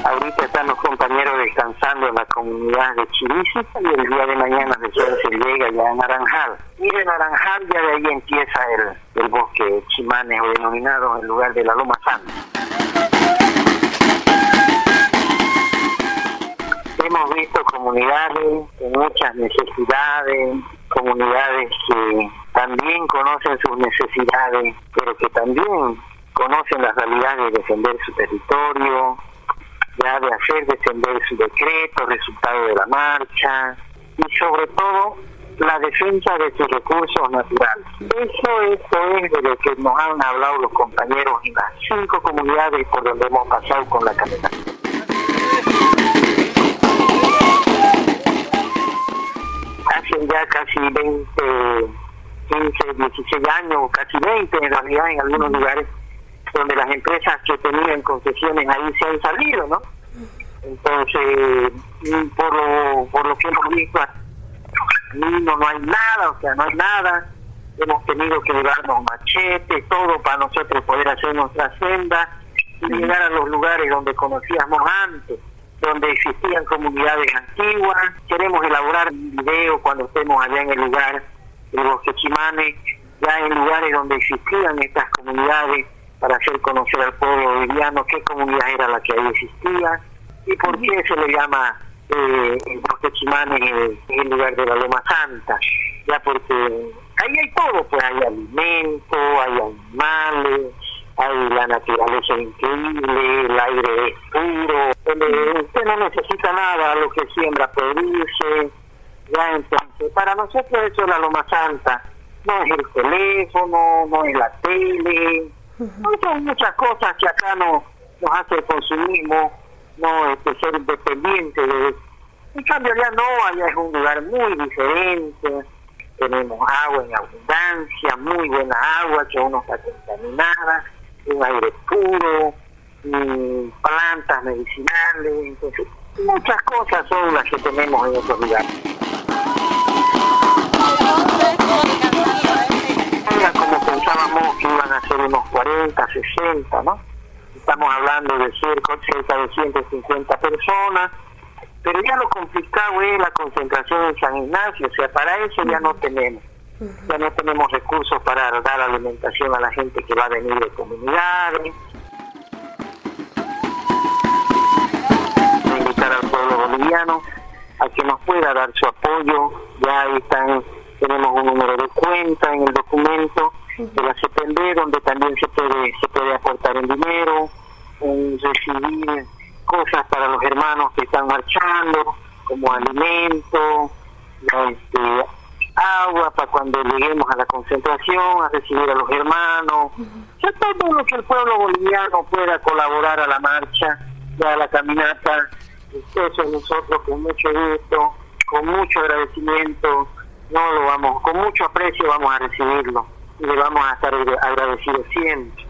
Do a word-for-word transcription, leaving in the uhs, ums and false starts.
Ahorita están los compañeros descansando en la comunidad de Chiriquí y el día de mañana recién se llega ya a Naranjal. Y de Naranjal ya de ahí empieza el, el bosque Chimanes, o denominado en lugar de la Loma Santa. Hemos visto comunidades con muchas necesidades, comunidades que también conocen sus necesidades, pero que también conocen la realidad de defender su territorio, ya de hacer defender su decreto, resultado de la marcha, y sobre todo la defensa de sus recursos naturales. Eso, eso es de lo que nos han hablado los compañeros en las cinco comunidades por donde hemos pasado con la caminata. Hacen ya casi veinte, quince, dieciséis años, casi veinte en realidad en algunos lugares, donde las empresas que tenían concesiones ahí se han salido, ¿no? Entonces, por lo, por lo que hemos visto, no, no hay nada, o sea, no hay nada. Hemos tenido que llevarnos machetes, todo para nosotros poder hacer nuestra senda y llegar a los lugares donde conocíamos antes, donde existían comunidades antiguas. Queremos elaborar un video cuando estemos allá en el lugar del Bosque Chimanes, ya en lugares donde existían estas comunidades, para hacer conocer al pueblo boliviano qué comunidad era la que ahí existía y por qué se le llama eh, el Bosque Chimanes en el lugar de la Loma Santa, ya porque ahí hay todo, pues hay alimento, hay animales, hay la naturaleza increíble, el aire es puro, donde usted no necesita nada, lo que siembra produce, ya entonces, para nosotros eso es la Loma Santa, no es el teléfono, no es la tele, no son muchas cosas que acá no, nos hace el consumismo, no este, ser independiente de... En cambio allá no, allá es un lugar muy diferente, tenemos agua en abundancia, muy buena agua que aún no está contaminada, un aire puro, y plantas medicinales, entonces muchas cosas son las que tenemos en otros lugares. Como pensábamos que iban a ser unos cuarenta, sesenta, ¿no? Estamos hablando de cerca, cerca de ciento cincuenta personas, pero ya lo complicado es la concentración en San Ignacio, o sea, para eso ya no tenemos, ya no tenemos recursos para dar alimentación a la gente que va a venir de comunidades. Invitar al pueblo boliviano a que nos pueda dar su apoyo, ya ahí están. Tenemos un número de cuenta en el documento de la C P M B, donde también se puede se puede aportar en dinero, en recibir cosas para los hermanos que están marchando, como alimento, este, agua para cuando lleguemos a la concentración, a recibir a los hermanos, uh-huh. todo lo que el pueblo boliviano pueda colaborar a la marcha, a la caminata. Eso nosotros con mucho gusto, con mucho agradecimiento, no lo vamos, con mucho aprecio vamos a recibirlo y le vamos a estar agradecidos siempre.